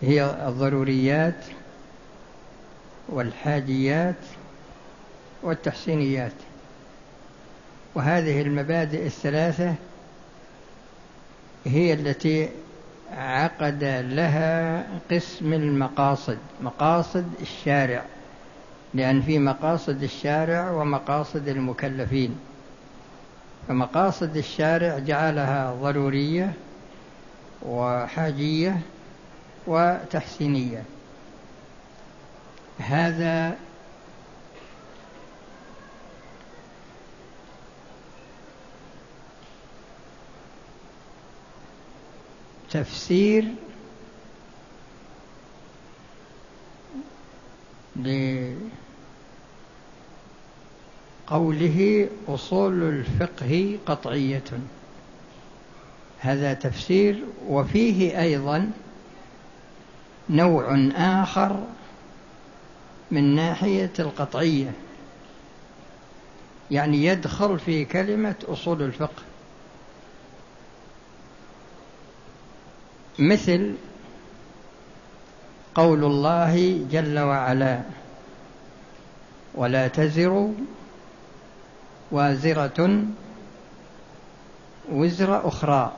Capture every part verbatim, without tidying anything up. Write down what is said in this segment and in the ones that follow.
هي الضروريات والحاجيات والتحسينيات. وهذه المبادئ الثلاثة هي التي عقد لها قسم المقاصد، مقاصد الشارع، لأن في مقاصد الشارع ومقاصد المكلفين. فمقاصد الشارع جعلها ضرورية وحاجية وتحسينية. هذا تفسير لقوله أصول الفقه قطعية. هذا تفسير. وفيه أيضا نوع آخر من ناحية القطعية، يعني يدخل في كلمة أصول الفقه، مثل قول الله جل وعلا: ولا تزر وازرة وزر أخرى،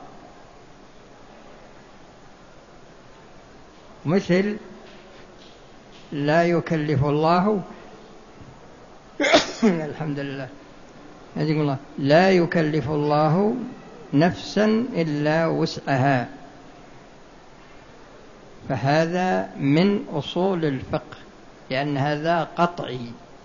مثل لا يكلف الله الحمد لله هديكم الله لا يكلف الله نفسا إلا وسعها. فهذا من أصول الفقه، لأن هذا قطعي.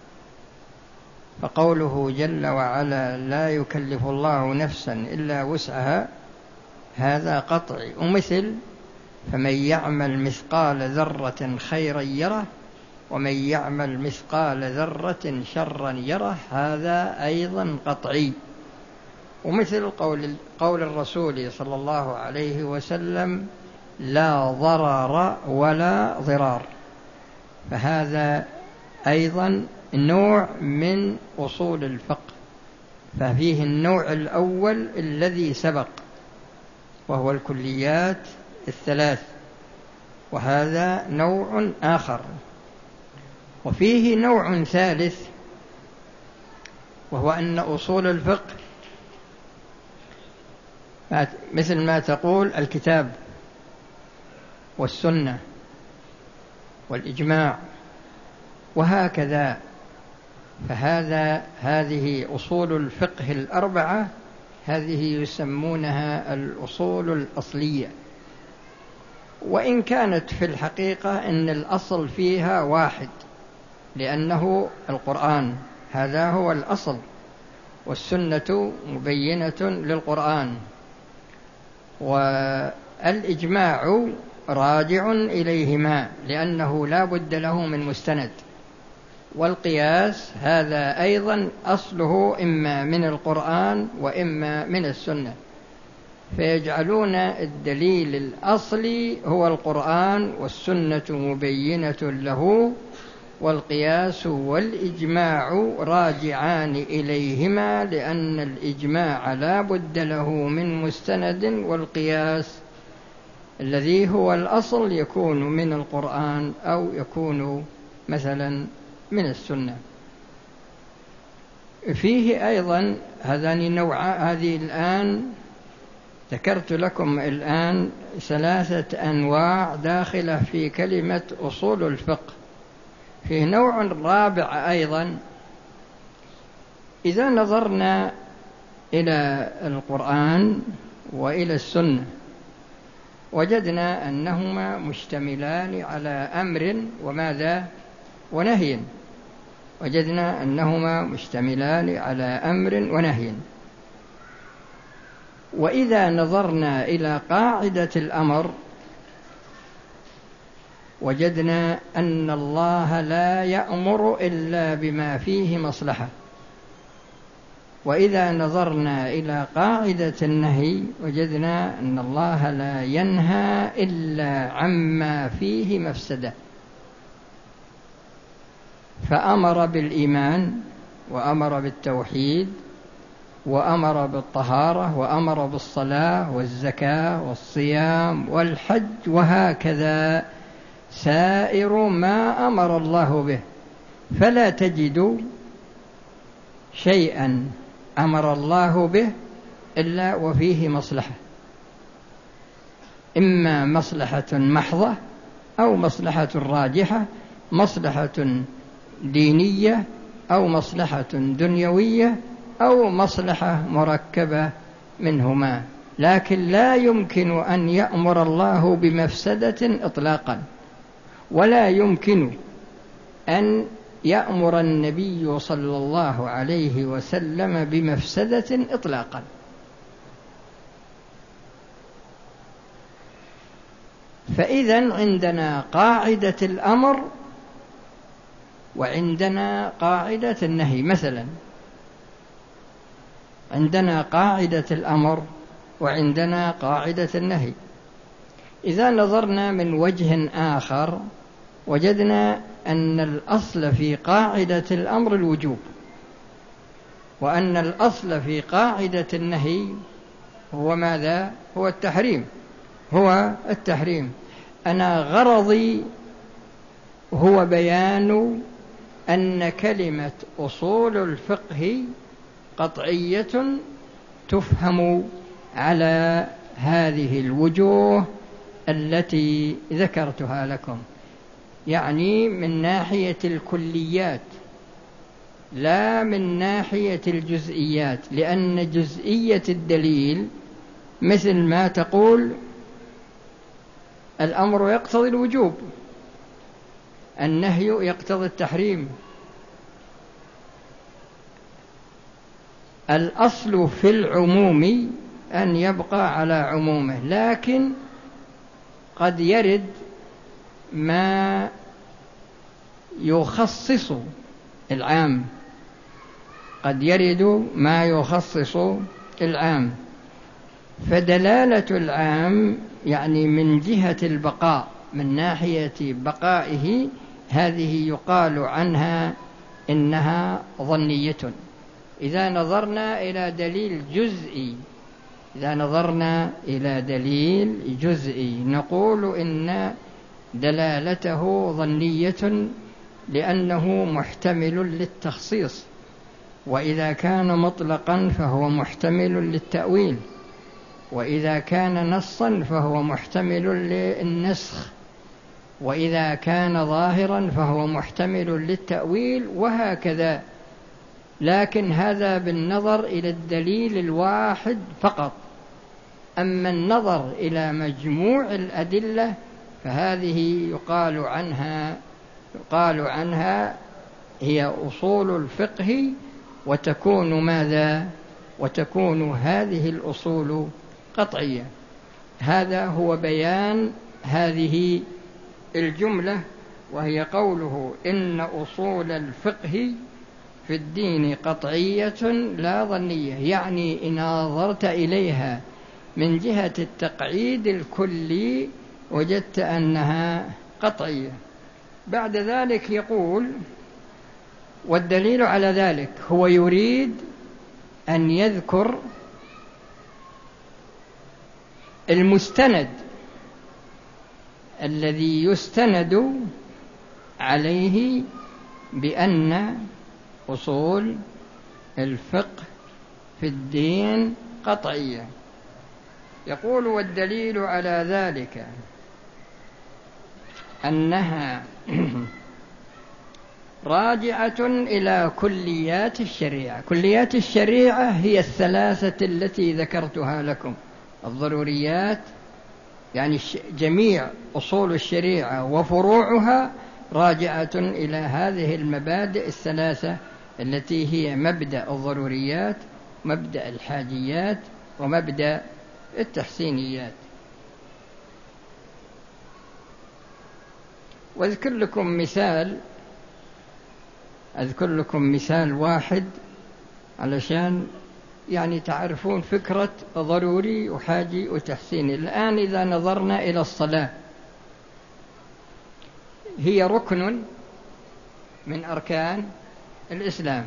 فقوله جل وعلا لا يكلف الله نفسا إلا وسعها هذا قطعي. ومثل فمن يعمل مثقال ذرة خيرا يره ومن يعمل مثقال ذرة شرا يره، هذا أيضا قطعي. ومثل قول, قول الرسول صلى الله عليه وسلم: لا ضرر ولا ضرار، فهذا أيضا نوع من أصول الفقه. ففيه النوع الأول الذي سبق وهو الكليات الثلاث، وهذا نوع آخر. وفيه نوع ثالث، وهو أن أصول الفقه مثل ما تقول الكتاب والسنة والإجماع وهكذا. فهذا هذه أصول الفقه الأربعة، هذه يسمونها الأصول الأصلية، وإن كانت في الحقيقة أن الأصل فيها واحد، لأنه القرآن هذا هو الأصل، والسنة مبينة للقرآن، والإجماع راجع إليهما لأنه لا بد له من مستند، والقياس هذا أيضا أصله إما من القرآن وإما من السنة، فيجعلون الدليل الأصلي هو القرآن والسنة مبينة له، والقياس والإجماع راجعان إليهما، لأن الإجماع لا بد له من مستند، والقياس الذي هو الأصل يكون من القرآن أو يكون مثلا من السنة. فيه أيضا هذان نوعان. هذه الآن ذكرت لكم الآن ثلاثة أنواع داخلة في كلمة أصول الفقه. فيه نوع رابع أيضا. إذا نظرنا إلى القرآن وإلى السنة وجدنا أنهما مشتملان على أمر وماذا ونهي، وجدنا أنهما مشتملان على أمر ونهي. وإذا نظرنا إلى قاعدة الأمر وجدنا أن الله لا يأمر إلا بما فيه مصلحة. وإذا نظرنا إلى قاعدة النهي وجدنا أن الله لا ينهى إلا عما فيه مفسدة. فأمر بالإيمان وأمر بالتوحيد وأمر بالطهارة وأمر بالصلاة والزكاة والصيام والحج وهكذا، سائر ما أمر الله به، فلا تجد شيئا أمر الله به إلا وفيه مصلحة، إما مصلحة محضة أو مصلحة راجحة، مصلحة دينية أو مصلحة دنيوية أو مصلحة مركبة منهما، لكن لا يمكن أن يأمر الله بمفسدة إطلاقا، ولا يمكن أن يأمر النبي صلى الله عليه وسلم بمفسدة إطلاقا. فإذا عندنا قاعدة الأمر وعندنا قاعدة النهي. مثلا عندنا قاعدة الأمر وعندنا قاعدة النهي. إذا نظرنا من وجه آخر وجدنا أن الأصل في قاعدة الأمر الوجوب، وأن الأصل في قاعدة النهي هو ماذا؟ هو التحريم. هو التحريم. أنا غرضي هو بيان أن كلمة أصول الفقه قطعية تفهم على هذه الوجوه التي ذكرتها لكم، يعني من ناحية الكليات لا من ناحية الجزئيات، لأن جزئية الدليل مثل ما تقول الأمر يقتضي الوجوب، النهي يقتضي التحريم. الأصل في العموم أن يبقى على عمومه، لكن قد يرد ما يخصص العام، قد يرد ما يخصص العام. فدلالة العام يعني من جهة البقاء، من ناحية بقائه، هذه يقال عنها إنها ظنية. إذا نظرنا إلى دليل جزئي إذا نظرنا إلى دليل جزئي نقول إن دلالته ظنية لأنه محتمل للتخصيص، وإذا كان مطلقا فهو محتمل للتأويل، وإذا كان نصا فهو محتمل للنسخ، وإذا كان ظاهرا فهو محتمل للتأويل، وهكذا. لكن هذا بالنظر إلى الدليل الواحد فقط. أما النظر إلى مجموع الأدلة فهذه يقال عنها يقال عنها هي أصول الفقه، وتكون ماذا؟ وتكون هذه الأصول قطعية. هذا هو بيان هذه الجملة، وهي قوله إن أصول الفقه في الدين قطعية لا ظنية، يعني إن نظرت إليها من جهة التقعيد الكلي وجدت أنها قطعية. بعد ذلك يقول والدليل على ذلك، هو يريد أن يذكر المستند الذي يستند عليه بأن أصول الفقه في الدين قطعية. يقول والدليل على ذلك أنها راجعة إلى كليات الشريعة. كليات الشريعة هي الثلاثة التي ذكرتها لكم، الضروريات، يعني جميع أصول الشريعة وفروعها راجعة إلى هذه المبادئ الثلاثة التي هي مبدأ الضروريات، مبدأ الحاجيات، ومبدأ التحسينيات. واذكر لكم مثال أذكر لكم مثال واحد علشان يعني تعرفون فكرة ضروري وحاجي وتحسيني. الآن إذا نظرنا إلى الصلاة، هي ركن من أركان الإسلام،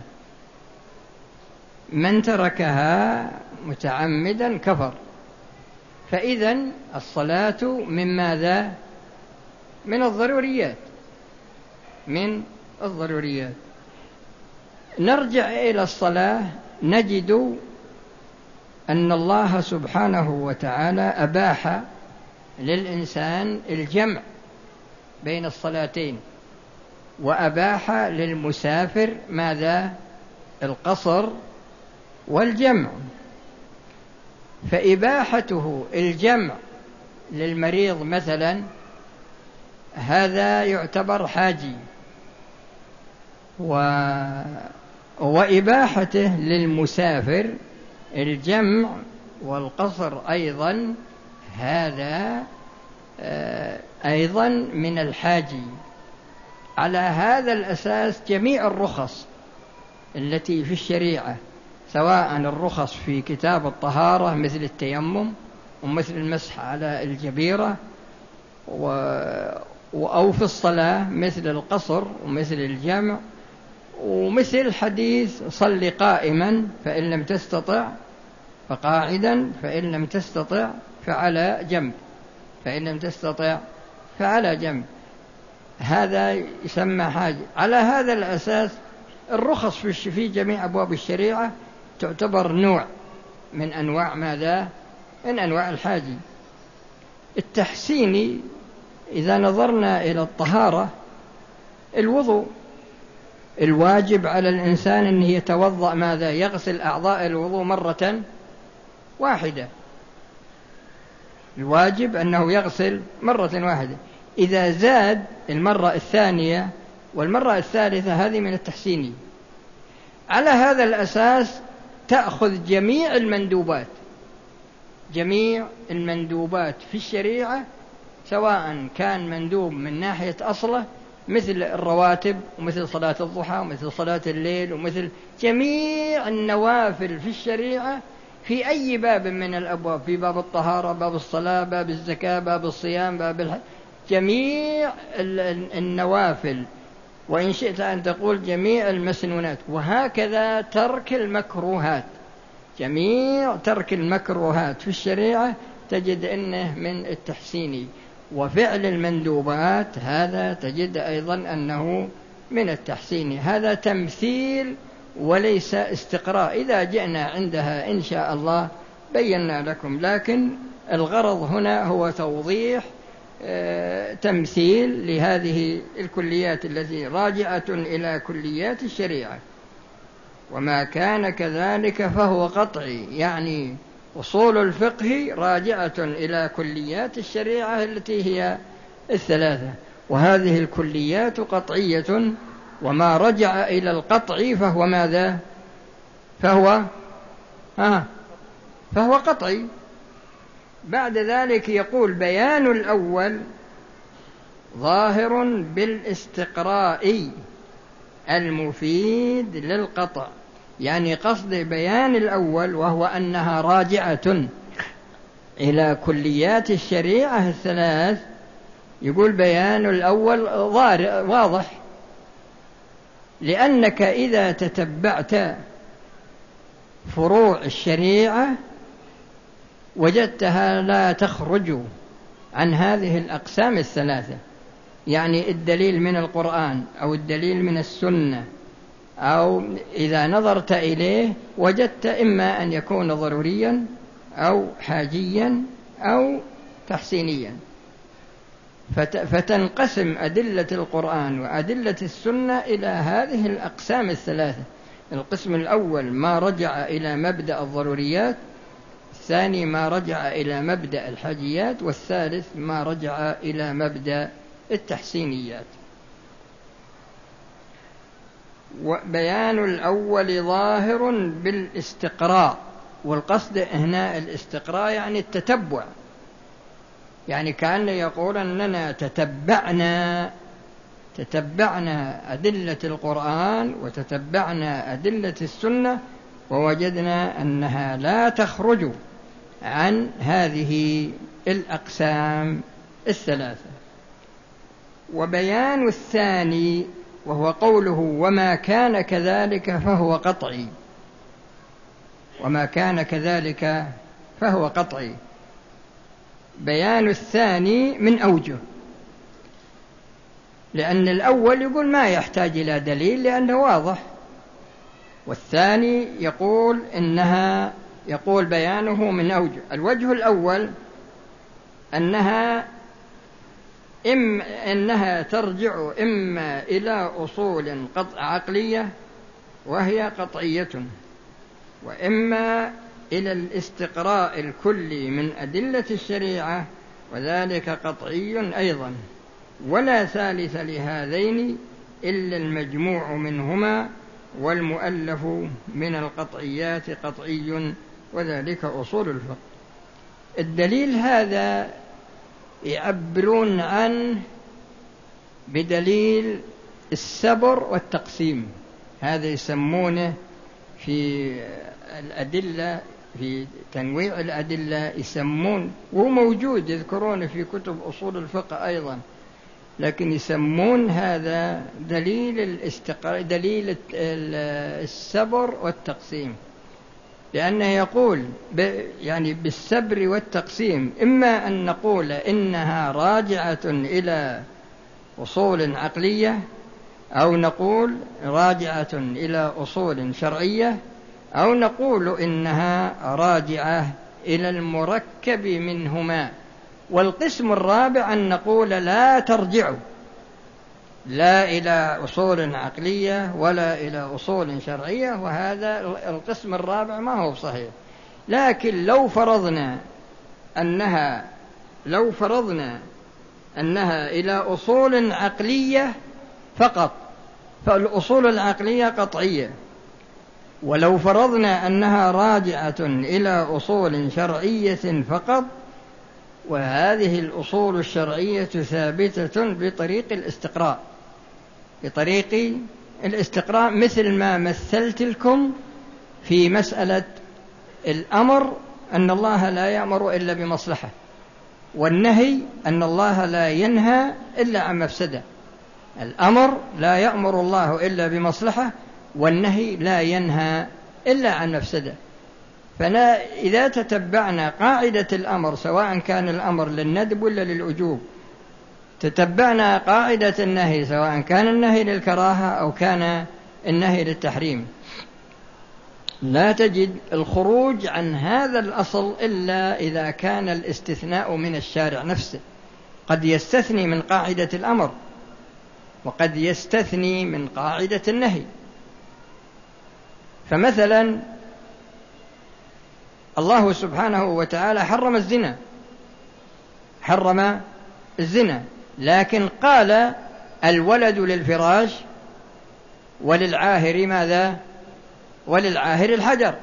من تركها متعمدا كفر. فإذن الصلاة من ماذا؟ من الضروريات من الضروريات. نرجع إلى الصلاة نجد أن الله سبحانه وتعالى أباح للإنسان الجمع بين الصلاتين، وأباح للمسافر ماذا؟ القصر والجمع. فإباحته الجمع للمريض مثلا هذا يعتبر حاجي، و... وإباحته للمسافر الجمع والقصر أيضا هذا أيضا من الحاجي. على هذا الأساس جميع الرخص التي في الشريعة، سواء الرخص في كتاب الطهارة مثل التيمم ومثل المسح على الجبيرة، و... أو في الصلاة مثل القصر ومثل الجمع ومثل حديث صل قائما فإن لم تستطع فقاعدا فإن لم تستطع فعلى جنب فإن لم تستطع فعلى جنب، هذا يسمى حاجة. على هذا الأساس الرخص في جميع أبواب الشريعة تعتبر نوع من أنواع ماذا؟ من أنواع الحاجي. التحسيني إذا نظرنا إلى الطهارة، الوضوء الواجب على الإنسان أن يتوضأ ماذا؟ يغسل أعضاء الوضوء مرة واحدة، الواجب أنه يغسل مرة واحدة. إذا زاد المرة الثانية والمرة الثالثة هذه من التحسيني. على هذا الأساس تأخذ جميع المندوبات جميع المندوبات في الشريعة، سواء كان مندوب من ناحية أصله مثل الرواتب ومثل صلاة الضحى ومثل صلاة الليل ومثل جميع النوافل في الشريعة في أي باب من الأبواب، في باب الطهارة، باب الصلاة، باب الزكاة، باب الصيام، باب الحج، جميع النوافل، وإن شئت أن تقول جميع المسنونات. وهكذا ترك المكروهات، جميع ترك المكروهات في الشريعة تجد أنه من التحسيني. وفعل المندوبات هذا تجد أيضا أنه من التحسيني. هذا تمثيل وليس استقراء. إذا جئنا عندها إن شاء الله بينا لكم، لكن الغرض هنا هو توضيح تمثيل لهذه الكليات التي راجعة إلى كليات الشريعة. وما كان كذلك فهو قطعي، يعني أصول الفقه راجعة إلى كليات الشريعة التي هي الثلاثة، وهذه الكليات قطعية، وما رجع إلى القطع فهو ماذا؟ فهو آه فهو قطعي. بعد ذلك يقول بيان الأول ظاهر بالاستقراء المفيد للقطع، يعني قصد بيان الأول وهو أنها راجعة إلى كليات الشريعة الثلاث. يقول بيان الأول واضح، لأنك إذا تتبعت فروع الشريعة وجدتها لا تخرج عن هذه الأقسام الثلاثة، يعني الدليل من القرآن أو الدليل من السنة، أو إذا نظرت إليه وجدت إما أن يكون ضروريا أو حاجيا أو تحسينيا. فتنقسم أدلة القرآن وأدلة السنة إلى هذه الأقسام الثلاثة. القسم الأول ما رجع إلى مبدأ الضروريات، الثاني ما رجع إلى مبدأ الحاجيات، والثالث ما رجع إلى مبدأ التحسينيات. وبيان الأول ظاهر بالاستقراء، والقصد هنا الاستقراء يعني التتبع، يعني كأن يقول أننا تتبعنا تتبعنا أدلة القرآن وتتبعنا أدلة السنة ووجدنا أنها لا تخرج عن هذه الأقسام الثلاثة. وبيان الثاني وهو قوله وما كان كذلك فهو قطعي، وما كان كذلك فهو قطعي. بيان الثاني من أوجه، لأن الأول يقول ما يحتاج إلى دليل لأنه واضح، والثاني يقول إنها يقول بيانه من أوجه. الوجه الأول أنها إما أنها ترجع إما إلى أصول عقلية وهي قطعية، وإما إلى الاستقراء الكلي من أدلة الشريعة وذلك قطعي أيضا، ولا ثالث لهذين إلا المجموع منهما، والمؤلف من القطعيات قطعي وذلك أصول الفقه. الدليل هذا يعبرون عنه بدليل السبر والتقسيم، هذا يسمونه في الأدلة في تنويع الأدلة يسمون، وهو موجود يذكرونه في كتب أصول الفقه أيضا، لكن يسمون هذا دليل الاستقراء، دليل السبر والتقسيم، لأنه يقول يعني بالسبر والتقسيم إما أن نقول إنها راجعة إلى أصول عقلية، أو نقول راجعة إلى أصول شرعية، أو نقول إنها راجعة إلى المركب منهما. والقسم الرابع أن نقول لا ترجع لا إلى أصول عقلية ولا إلى أصول شرعية، وهذا القسم الرابع ما هو صحيح. لكن لو فرضنا أنها لو فرضنا أنها إلى أصول عقلية فقط فالأصول العقلية قطعية، ولو فرضنا أنها راجعة إلى أصول شرعية فقط، وهذه الأصول الشرعية ثابتة بطريق الاستقراء بطريق الاستقراء مثل ما مثلت لكم في مسألة الأمر أن الله لا يأمر إلا بمصلحة، والنهي أن الله لا ينهى إلا عن مفسدة. الأمر لا يأمر الله إلا بمصلحة، والنهي لا ينهى إلا عن مفسدة. فإذا تتبعنا قاعدة الأمر سواء كان الأمر للندب ولا للوجوب، تتبعنا قاعدة النهي سواء كان النهي للكراهة أو كان النهي للتحريم، لا تجد الخروج عن هذا الأصل إلا إذا كان الاستثناء من الشارع نفسه. قد يستثني من قاعدة الأمر وقد يستثني من قاعدة النهي. فمثلا الله سبحانه وتعالى حرم الزنا حرم الزنا لكن قال الولد للفراش وللعاهر ماذا؟ وللعاهر الحجر.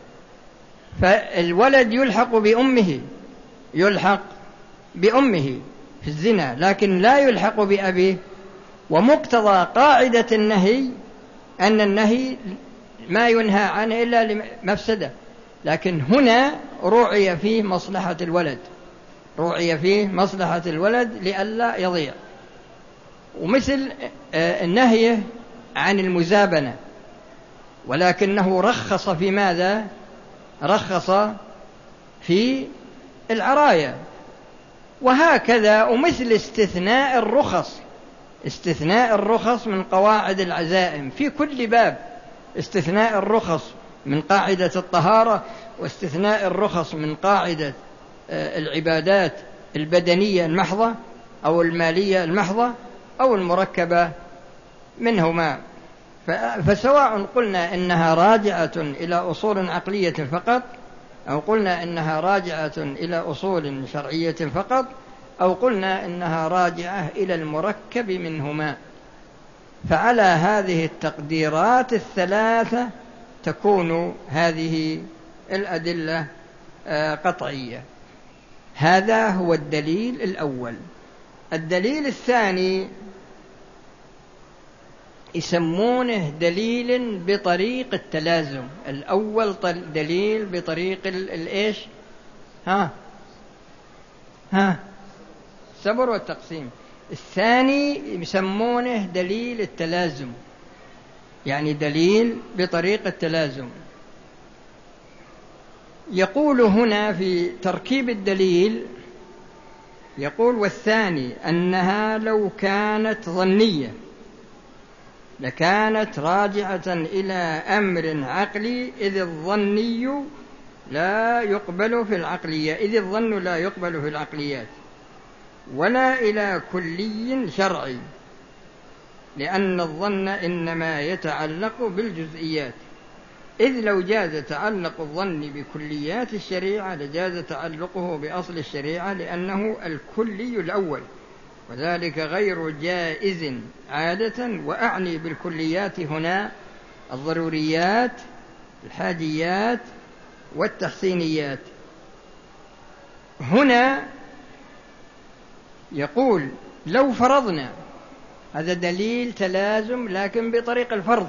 فالولد يلحق بأمه يلحق بأمه في الزنا لكن لا يلحق بأبيه، ومقتضى قاعدة النهي أن النهي ما ينهى عنه إلا لمفسدة، لكن هنا رعي فيه مصلحة الولد رعي فيه مصلحة الولد لئلا يضيع. ومثل النهي عن المزابنة، ولكنه رخص في ماذا؟ رخص في العراية. وهكذا ومثل استثناء الرخص استثناء الرخص من قواعد العزائم في كل باب، استثناء الرخص من قاعدة الطهارة، واستثناء الرخص من قاعدة العبادات البدنية المحضة أو المالية المحضة أو المركبة منهما. فسواء قلنا إنها راجعة إلى أصول عقلية فقط، أو قلنا إنها راجعة إلى أصول شرعية فقط، أو قلنا إنها راجعة إلى المركب منهما، فعلى هذه التقديرات الثلاثة تكون هذه الأدلة قطعية. هذا هو الدليل الأول. الدليل الثاني يسمونه دليل بطريق التلازم. الأول دليل بطريق الإيش؟ ها ها السبر والتقسيم. الثاني يسمونه دليل التلازم، يعني دليل بطريق التلازم. يقول هنا في تركيب الدليل يقول والثاني أنها لو كانت ظنية لكانت راجعة إلى أمر عقلي، إذ الظني لا يقبل في العقلية إذ الظن لا يقبل في العقليات، ولا إلى كلي شرعي، لأن الظن إنما يتعلق بالجزئيات، إذ لو جاز تعلق الظن بكليات الشريعة لجاز تعلقه بأصل الشريعة، لأنه الكلي الأول، وذلك غير جائز عادة. وأعني بالكليات هنا الضروريات، الحاجيات، والتحسينيات. هنا يقول لو فرضنا، هذا دليل تلازم لكن بطريق الفرض،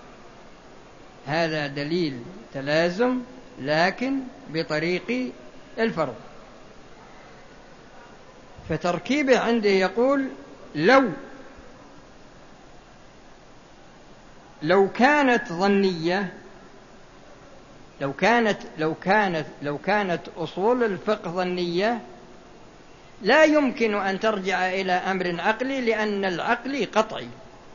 هذا دليل تلازم لكن بطريق الفرض. فتركيبه عنده يقول لو لو كانت ظنية لو كانت لو كانت لو كانت أصول الفقه ظنية لا يمكن أن ترجع إلى أمر عقلي، لأن العقل قطعي،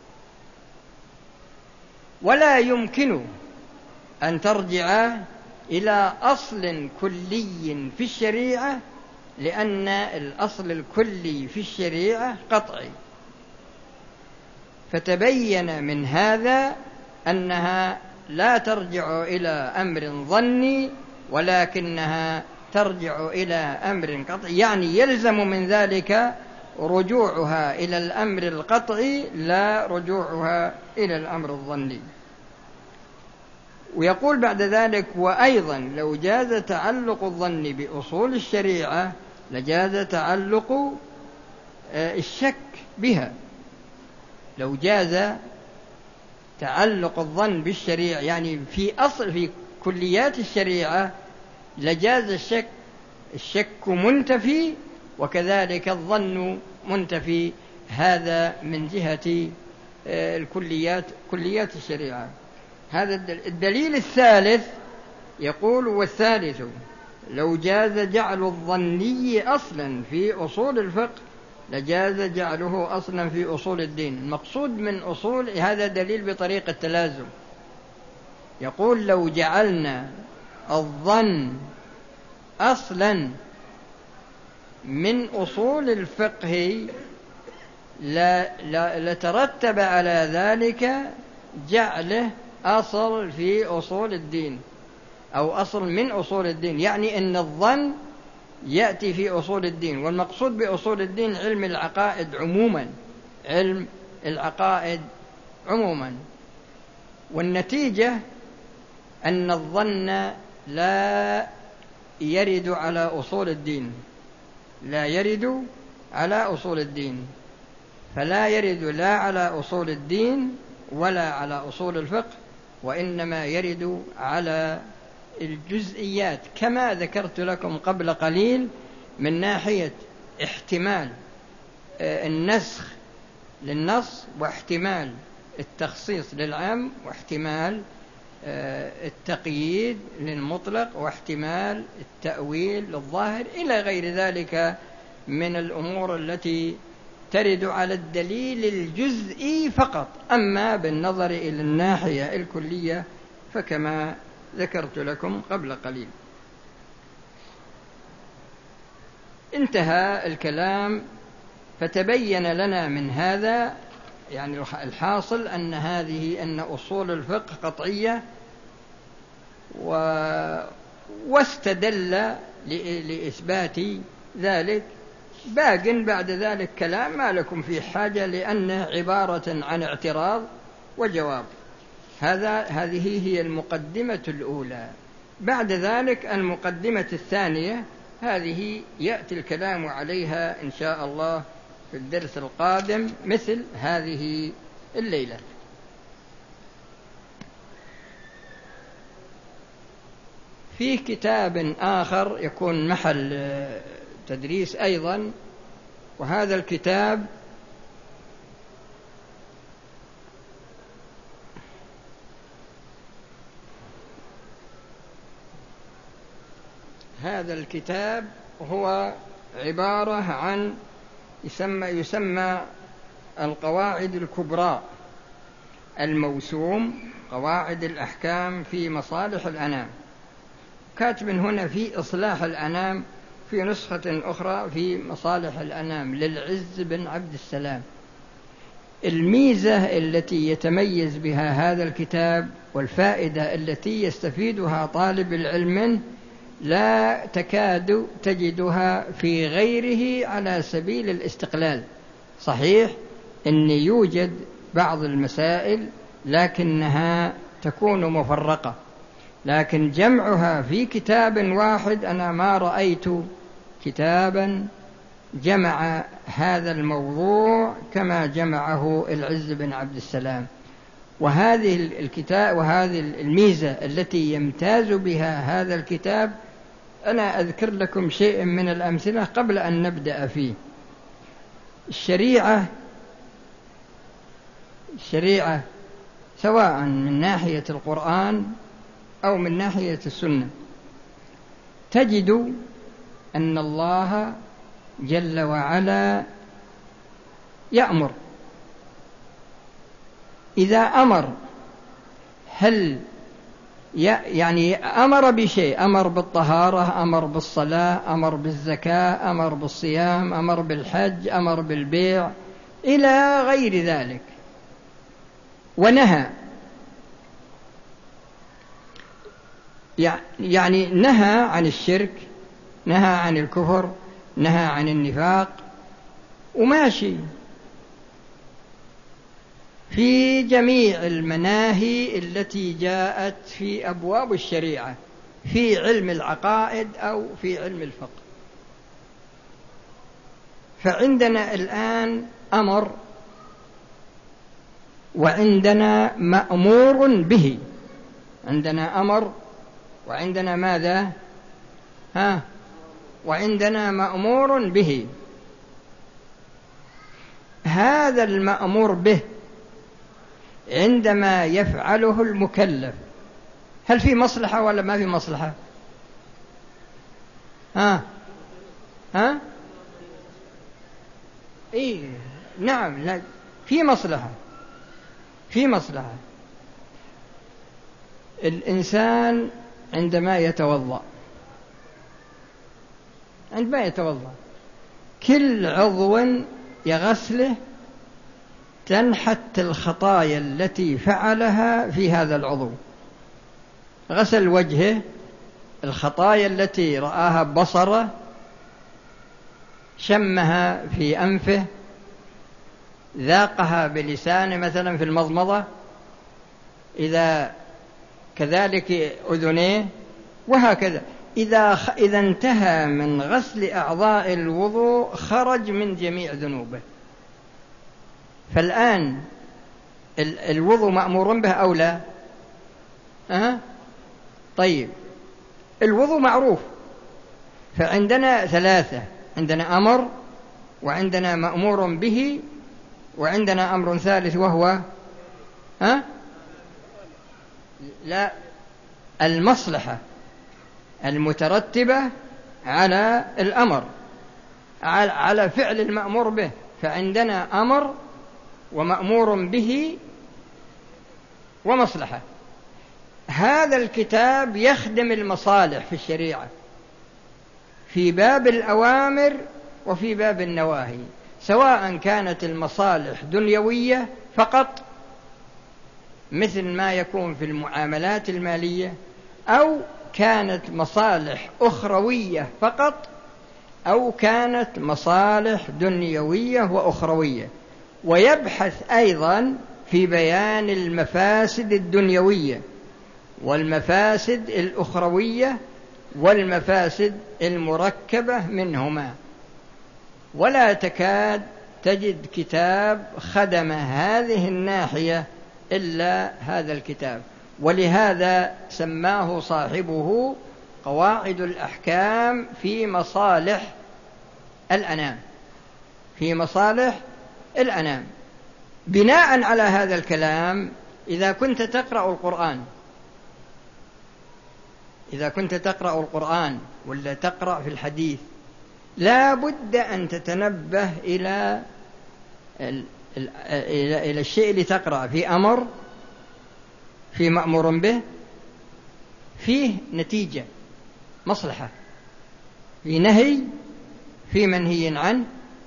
ولا يمكن أن ترجع إلى أصل كلي في الشريعة، لأن الأصل الكلي في الشريعة قطعي. فتبين من هذا أنها لا ترجع إلى أمر ظني، ولكنها ترجع إلى أمر قطعي، يعني يلزم من ذلك رجوعها إلى الأمر القطعي لا رجوعها إلى الأمر الظني. ويقول بعد ذلك وأيضا لو جاز تعلق الظن بأصول الشريعة لجاز تعلق الشك بها. لو جاز تعلق الظن بالشريعة يعني في أصل في كليات الشريعة لجاز الشك الشك منتفي، وكذلك الظن منتفي. هذا من جهة الكليات كليات الشريعة. هذا الدليل الثالث يقول والثالث لو جاز جعل الظني أصلا في أصول الفقه لجاز جعله أصلا في أصول الدين. المقصود من أصول هذا دليل بطريقة التلازم. يقول لو جعلنا الظن أصلا من أصول الفقه لترتب على ذلك جعله أصل في أصول الدين أو أصل من أصول الدين، يعني أن الظن يأتي في أصول الدين. والمقصود بأصول الدين علم العقائد عموما، علم العقائد عموما. والنتيجة أن الظن لا يرد على أصول الدين لا يرد على أصول الدين فلا يرد لا على أصول الدين ولا على أصول الفقه، وإنما يرد على الجزئيات كما ذكرت لكم قبل قليل، من ناحية احتمال النسخ للنص، واحتمال التخصيص للعام، واحتمال التقييد للمطلق، واحتمال التأويل للظاهر، إلى غير ذلك من الأمور التي ترد على الدليل الجزئي فقط. أما بالنظر إلى الناحية الكلية فكما ذكرت لكم قبل قليل. انتهى الكلام. فتبين لنا من هذا يعني الحاصل أن هذه أن أصول الفقه قطعية، و... واستدل لإثبات ذلك. باق بعد ذلك كلام ما لكم فيه حاجة، لأنه عبارة عن اعتراض وجواب. هذا هذه هي المقدمة الأولى. بعد ذلك المقدمة الثانية هذه يأتي الكلام عليها إن شاء الله في الدرس القادم مثل هذه الليلة. في كتاب آخر يكون محل تدريس أيضا، وهذا الكتاب هذا الكتاب هو عبارة عن يسمى, يسمى القواعد الكبرى الموسوم، قواعد الأحكام في مصالح الأنام، كاتب هنا في إصلاح الأنام، في نسخة أخرى في مصالح الأنام للعز بن عبد السلام. الميزة التي يتميز بها هذا الكتاب والفائدة التي يستفيدها طالب العلم لا تكاد تجدها في غيره على سبيل الاستقلال. صحيح أن يوجد بعض المسائل لكنها تكون مفرقة، لكن جمعها في كتاب واحد أنا ما رأيت كتابا جمع هذا الموضوع كما جمعه العز بن عبد السلام. وهذه الكتاب وهذه الميزة التي يمتاز بها هذا الكتاب أنا أذكر لكم شيء من الأمثلة قبل أن نبدأ فيه. الشريعة الشريعة سواء من ناحية القرآن أو من ناحية السنة، تجد أن الله جل وعلا يأمر. إذا أمر هل يعني أمر بشيء، أمر بالطهارة، أمر بالصلاة، أمر بالزكاة، أمر بالصيام، أمر بالحج، أمر بالبيع إلى غير ذلك، ونهى، يعني نهى عن الشرك، نهى عن الكفر، نهى عن النفاق، وماشي في جميع المناهي التي جاءت في أبواب الشريعة في علم العقائد أو في علم الفقه. فعندنا الآن أمر وعندنا مأمور به، عندنا أمر وعندنا ماذا؟ ها؟ وعندنا مأمور به. هذا المأمور به عندما يفعله المكلف هل في مصلحة ولا ما في مصلحة؟ ها؟ ها؟ إيه نعم، لا في مصلحة، في مصلحة. الإنسان عندما يتوضأ عندما يتوضأ كل عضو يغسله تنحت الخطايا التي فعلها في هذا العضو. غسل وجهه، الخطايا التي رآها ببصره، شمها في أنفه، ذاقها بلسانه مثلا في المضمضة، إذا كذلك أذنيه، وهكذا. إذا إذا انتهى من غسل أعضاء الوضوء خرج من جميع ذنوبه. فالآن الوضوء مأمور به أو لا؟ أه؟ طيب الوضوء معروف، فعندنا ثلاثة، عندنا أمر وعندنا مأمور به وعندنا أمر ثالث وهو ها؟ لا، المصلحة المترتبة على الأمر، على فعل المأمور به. فعندنا أمر ومأمور به ومصلحة. هذا الكتاب يخدم المصالح في الشريعة في باب الأوامر وفي باب النواهي، سواء كانت المصالح دنيوية فقط مثل ما يكون في المعاملات المالية، أو كانت مصالح أخروية فقط، أو كانت مصالح دنيوية وأخروية. ويبحث أيضا في بيان المفاسد الدنيوية والمفاسد الأخروية والمفاسد المركبة منهما. ولا تكاد تجد كتاب خدم هذه الناحية إلا هذا الكتاب، ولهذا سماه صاحبه قواعد الأحكام في مصالح الأنام، في مصالح الأنام. بناء على هذا الكلام، إذا كنت تقرأ القرآن إذا كنت تقرأ القرآن ولا تقرأ في الحديث لا بد أن تتنبه إلى إلى إلى الشيء اللي تقرأ، في أمر، في مأمور به، فيه نتيجة مصلحة، في نهي، في منهي عنه،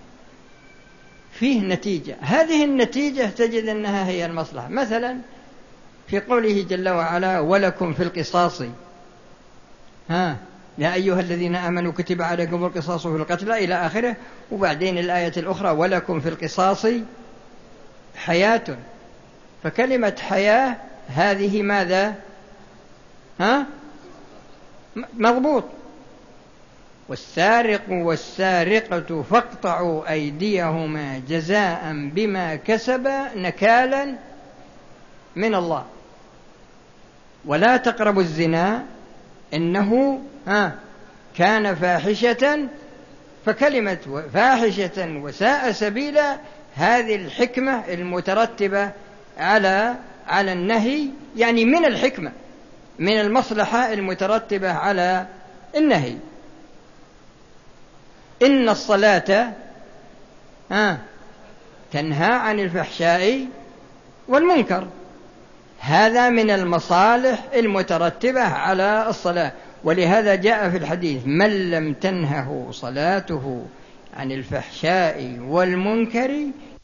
فيه نتيجة. هذه النتيجة تجد أنها هي المصلحة. مثلا في قوله جل وعلا ولكم في القصاص، ها يا أيها الذين آمنوا كتب عليكم القصاص في القتلى إلى آخره. وبعدين الآية الأخرى ولكم في القصاص حياة. فكلمة حياة هذه ماذا؟ ها مضبوط. والسارق والسارقة فاقطعوا أيديهما جزاء بما كسبا نكالا من الله ولا تقربوا الزنا إنه ها كان فاحشة. فكلمة فاحشة وساء سبيلا هذه الحكمة المترتبة على على النهي، يعني من الحكمة، من المصلحة المترتبة على النهي. إن الصلاة ها تنهى عن الفحشاء والمنكر، هذا من المصالح المترتبة على الصلاة. ولهذا جاء في الحديث من لم تنهه صلاته عن الفحشاء والمنكر